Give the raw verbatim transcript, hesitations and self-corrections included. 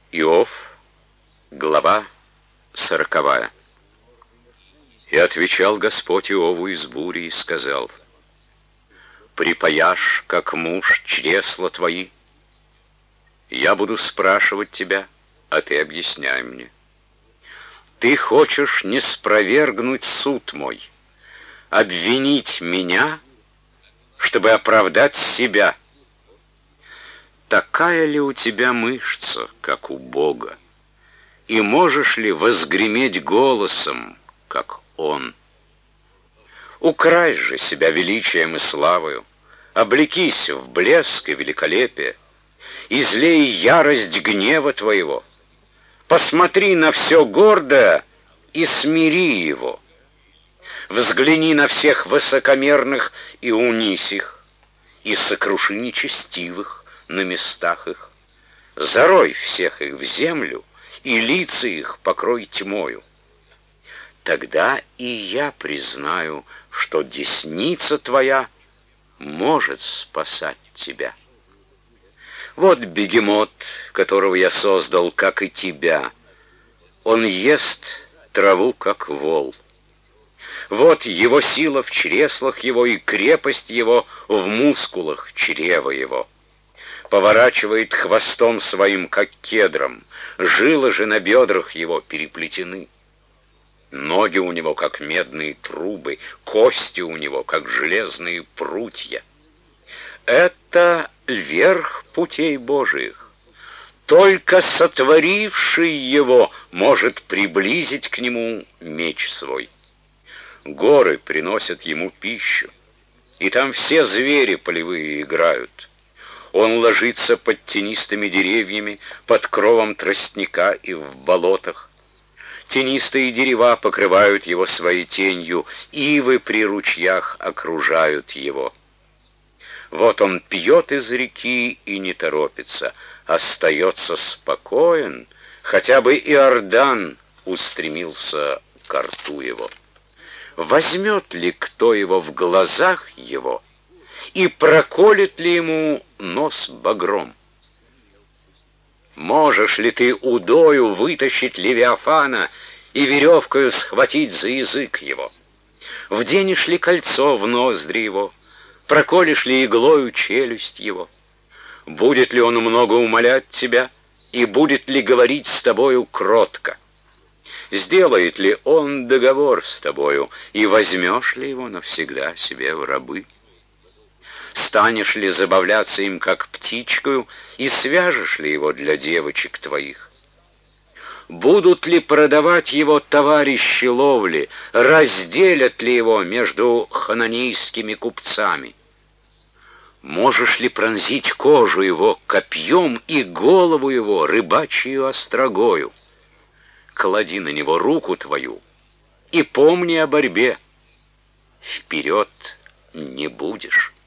Иов, глава сороковая. И отвечал Господь Иову из бури и сказал: «Припаяшь, как муж, чресла твои. Я буду спрашивать тебя, а ты объясняй мне. Ты хочешь не спровергнуть суд мой, обвинить меня, чтобы оправдать себя. Такая ли у тебя мышца, как у Бога? И можешь ли возгреметь голосом, как Он? Укрась же себя величием и славою, облекись в блеск и великолепие, излей ярость гнева твоего, посмотри на все гордое и смири его. Взгляни на всех высокомерных и унись их, и сокруши нечестивых на местах их. Зарой всех их в землю, и лица их покрой тьмою. Тогда и я признаю, что десница твоя может спасать тебя. Вот бегемот, которого я создал, как и тебя. Он ест траву, как вол. Вот его сила в чреслах его и крепость его в мускулах чрева его. Поворачивает хвостом своим, как кедром, жилы же на бедрах его переплетены. Ноги у него, как медные трубы, кости у него, как железные прутья. Это верх путей Божиих. Только сотворивший его может приблизить к нему меч свой. Горы приносят ему пищу, и там все звери полевые играют. Он ложится под тенистыми деревьями, под кровом тростника и в болотах. Тенистые дерева покрывают его своей тенью, ивы при ручьях окружают его. Вот он пьет из реки и не торопится, остается спокоен, хотя бы Иордан устремился к рту его. Возьмет ли кто его в глазах его, и проколет ли ему нос багром? Можешь ли ты удою вытащить Левиафана и веревкою схватить за язык его? Вденешь ли кольцо в ноздри его? Проколешь ли иглою челюсть его? Будет ли он много умолять тебя, и будет ли говорить с тобою кротко? Сделает ли он договор с тобою, и возьмешь ли его навсегда себе в рабы? Станешь ли забавляться им, как птичкою, и свяжешь ли его для девочек твоих? Будут ли продавать его товарищи ловли, разделят ли его между хананейскими купцами? Можешь ли пронзить кожу его копьем и голову его рыбачью острогою? Клади на него руку твою и помни о борьбе. Вперед не будешь.